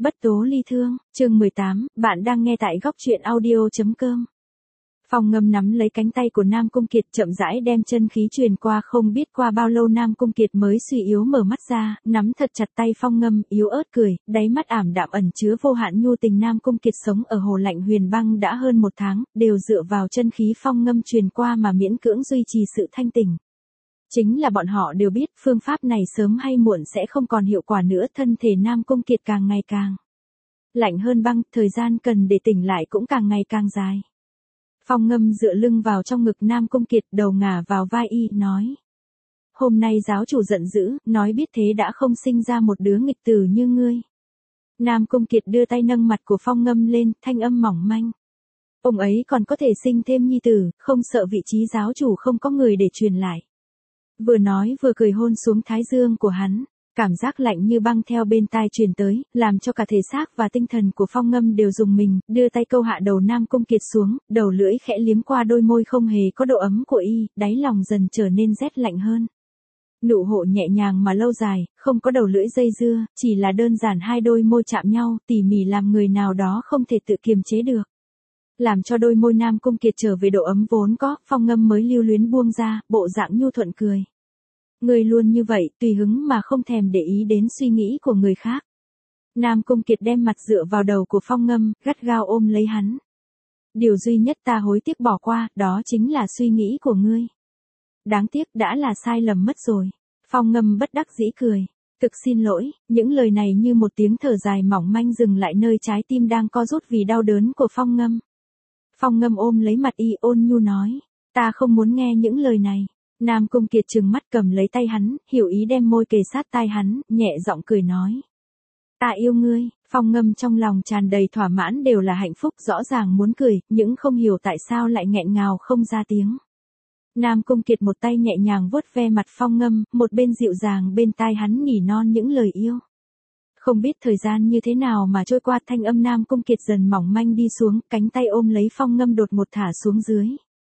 Bất tố ly thương, chương 18, bạn đang nghe tại góc truyện audio.com. Phong Ngâm nắm lấy cánh tay của Nam Cung Kiệt chậm rãi đem chân khí truyền qua, không biết qua bao lâu Nam Cung Kiệt mới suy yếu mở mắt ra, nắm thật chặt tay Phong Ngâm, yếu ớt cười, đáy mắt ảm đạm ẩn chứa vô hạn nhu tình. Nam Cung Kiệt sống ở Hồ Lạnh Huyền Băng đã hơn 1 tháng, đều dựa vào chân khí Phong Ngâm truyền qua mà miễn cưỡng duy trì sự thanh tỉnh. Chính là bọn họ đều biết phương pháp này sớm hay muộn sẽ không còn hiệu quả nữa, thân thể Nam Cung Kiệt càng ngày càng lạnh hơn băng, thời gian cần để tỉnh lại cũng càng ngày càng dài. Phong Ngâm dựa lưng vào trong ngực Nam Cung Kiệt, đầu ngả vào vai y, nói. Hôm nay giáo chủ giận dữ, nói biết thế đã không sinh ra một đứa nghịch tử như ngươi. Nam Cung Kiệt đưa tay nâng mặt của Phong Ngâm lên, thanh âm mỏng manh. Ông ấy còn có thể sinh thêm nhi tử, không sợ vị trí giáo chủ không có người để truyền lại. Vừa nói vừa cười hôn xuống thái dương của hắn, cảm giác lạnh như băng theo bên tai truyền tới, làm cho cả thể xác và tinh thần của Phong Ngâm đều rùng mình, đưa tay câu hạ đầu Nam Cung Kiệt xuống, đầu lưỡi khẽ liếm qua đôi môi không hề có độ ấm của y, đáy lòng dần trở nên rét lạnh hơn. Nụ hộ nhẹ nhàng mà lâu dài, không có đầu lưỡi dây dưa, chỉ là đơn giản hai đôi môi chạm nhau, tỉ mỉ làm người nào đó không thể tự kiềm chế được. Làm cho đôi môi Nam Cung Kiệt trở về độ ấm vốn có, Phong Ngâm mới lưu luyến buông ra, bộ dạng nhu thuận cười. Người luôn như vậy, tùy hứng mà không thèm để ý đến suy nghĩ của người khác. Nam Cung Kiệt đem mặt dựa vào đầu của Phong Ngâm, gắt gao ôm lấy hắn. Điều duy nhất ta hối tiếc bỏ qua, đó chính là suy nghĩ của ngươi. Đáng tiếc đã là sai lầm mất rồi. Phong Ngâm bất đắc dĩ cười. Thực xin lỗi, những lời này như một tiếng thở dài mỏng manh dừng lại nơi trái tim đang co rút vì đau đớn của Phong Ngâm. Phong Ngâm ôm lấy mặt y, ôn nhu nói. Ta không muốn nghe những lời này. Nam Cung Kiệt trừng mắt cầm lấy tay hắn, hiểu ý đem môi kề sát tai hắn, nhẹ giọng cười nói. Ta yêu ngươi. Phong Ngâm trong lòng tràn đầy thỏa mãn, đều là hạnh phúc, rõ ràng muốn cười, nhưng không hiểu tại sao lại nghẹn ngào không ra tiếng. Nam Cung Kiệt một tay nhẹ nhàng vuốt ve mặt Phong Ngâm, một bên dịu dàng bên tai hắn nỉ non những lời yêu. Không biết thời gian như thế nào mà trôi qua, thanh âm Nam Cung Kiệt dần mỏng manh đi xuống, cánh tay ôm lấy Phong Ngâm đột một thả xuống dưới.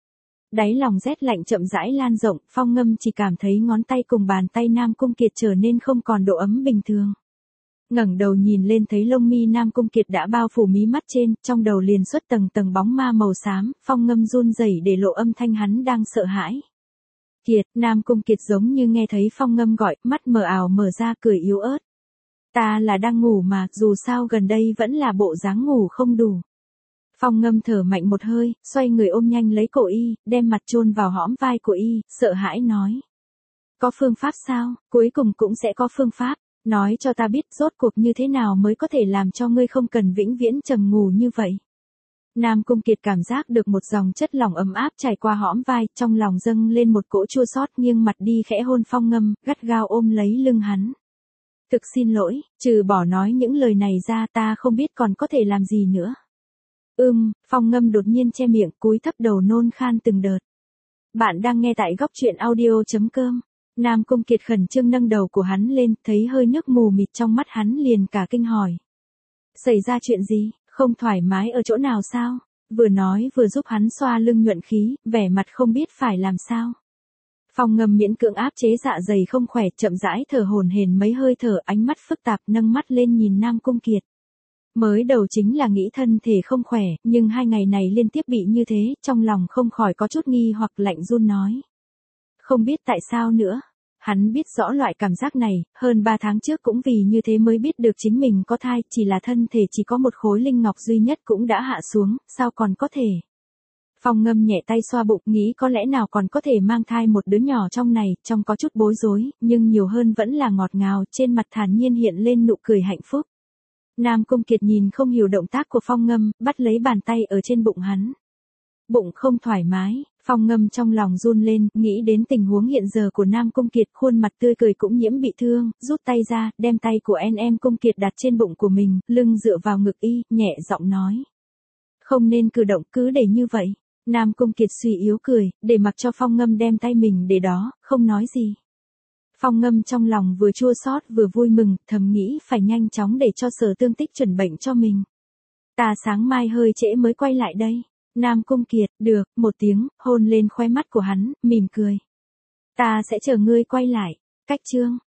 Đáy lòng rét lạnh chậm rãi lan rộng, Phong Ngâm chỉ cảm thấy ngón tay cùng bàn tay Nam Cung Kiệt trở nên không còn độ ấm bình thường. Ngẩng đầu nhìn lên thấy lông mi Nam Cung Kiệt đã bao phủ mí mắt trên, trong đầu liền xuất tầng tầng bóng ma màu xám, Phong Ngâm run rẩy để lộ âm thanh hắn đang sợ hãi. Kiệt, Nam Cung Kiệt giống như nghe thấy Phong Ngâm gọi, mắt mờ ảo mở ra, cười yếu ớt. Ta là đang ngủ mà, dù sao gần đây vẫn là bộ dáng ngủ không đủ. Phong Ngâm thở mạnh một hơi, xoay người ôm nhanh lấy cổ y, đem mặt chôn vào hõm vai của y, sợ hãi nói. Có phương pháp sao? Cuối cùng cũng sẽ có phương pháp. Nói cho ta biết rốt cuộc như thế nào mới có thể làm cho ngươi không cần vĩnh viễn trầm ngủ như vậy. Nam Cung Kiệt cảm giác được một dòng chất lỏng ấm áp trải qua hõm vai, trong lòng dâng lên một cỗ chua xót, nghiêng mặt đi khẽ hôn Phong Ngâm, gắt gao ôm lấy lưng hắn. Thực xin lỗi, trừ bỏ nói những lời này ra ta không biết còn có thể làm gì nữa. Phong Ngâm đột nhiên che miệng, cúi thấp đầu nôn khan từng đợt. Bạn đang nghe tại góc truyện audio.com. Nam Cung Kiệt khẩn trương nâng đầu của hắn lên, thấy hơi nước mù mịt trong mắt hắn liền cả kinh hỏi. Xảy ra chuyện gì, không thoải mái ở chỗ nào sao? Vừa nói vừa giúp hắn xoa lưng nhuận khí, vẻ mặt không biết phải làm sao. Phong Ngâm miễn cưỡng áp chế dạ dày không khỏe, chậm rãi thở hổn hển mấy hơi thở, ánh mắt phức tạp, nâng mắt lên nhìn Nam Cung Kiệt. Mới đầu chính là nghĩ thân thể không khỏe, nhưng 2 ngày này liên tiếp bị như thế, trong lòng không khỏi có chút nghi hoặc, lạnh run nói. Không biết tại sao nữa. Hắn biết rõ loại cảm giác này, hơn 3 tháng trước cũng vì như thế mới biết được chính mình có thai, chỉ là thân thể chỉ có một khối linh ngọc duy nhất cũng đã hạ xuống, sao còn có thể. Phong Ngâm nhẹ tay xoa bụng, nghĩ có lẽ nào còn có thể mang thai một đứa nhỏ trong này, trong có chút bối rối, nhưng nhiều hơn vẫn là ngọt ngào, trên mặt thản nhiên hiện lên nụ cười hạnh phúc. Nam Cung Kiệt nhìn không hiểu động tác của Phong Ngâm, bắt lấy bàn tay ở trên bụng hắn. Bụng không thoải mái, Phong Ngâm trong lòng run lên, nghĩ đến tình huống hiện giờ của Nam Cung Kiệt, khuôn mặt tươi cười cũng nhiễm bị thương, rút tay ra, đem tay của em Cung Kiệt đặt trên bụng của mình, lưng dựa vào ngực y, nhẹ giọng nói. Không nên cử động, cứ để như vậy. Nam Cung Kiệt suy yếu cười, để mặc cho Phong Ngâm đem tay mình để đó, không nói gì. Phong Ngâm trong lòng vừa chua xót vừa vui mừng, thầm nghĩ phải nhanh chóng để cho Sở Tương Tích chuẩn bệnh cho mình. Ta sáng mai hơi trễ mới quay lại đây. Nam Cung Kiệt, được, một tiếng, hôn lên khóe mắt của hắn, mỉm cười. Ta sẽ chờ ngươi quay lại. Cách chương.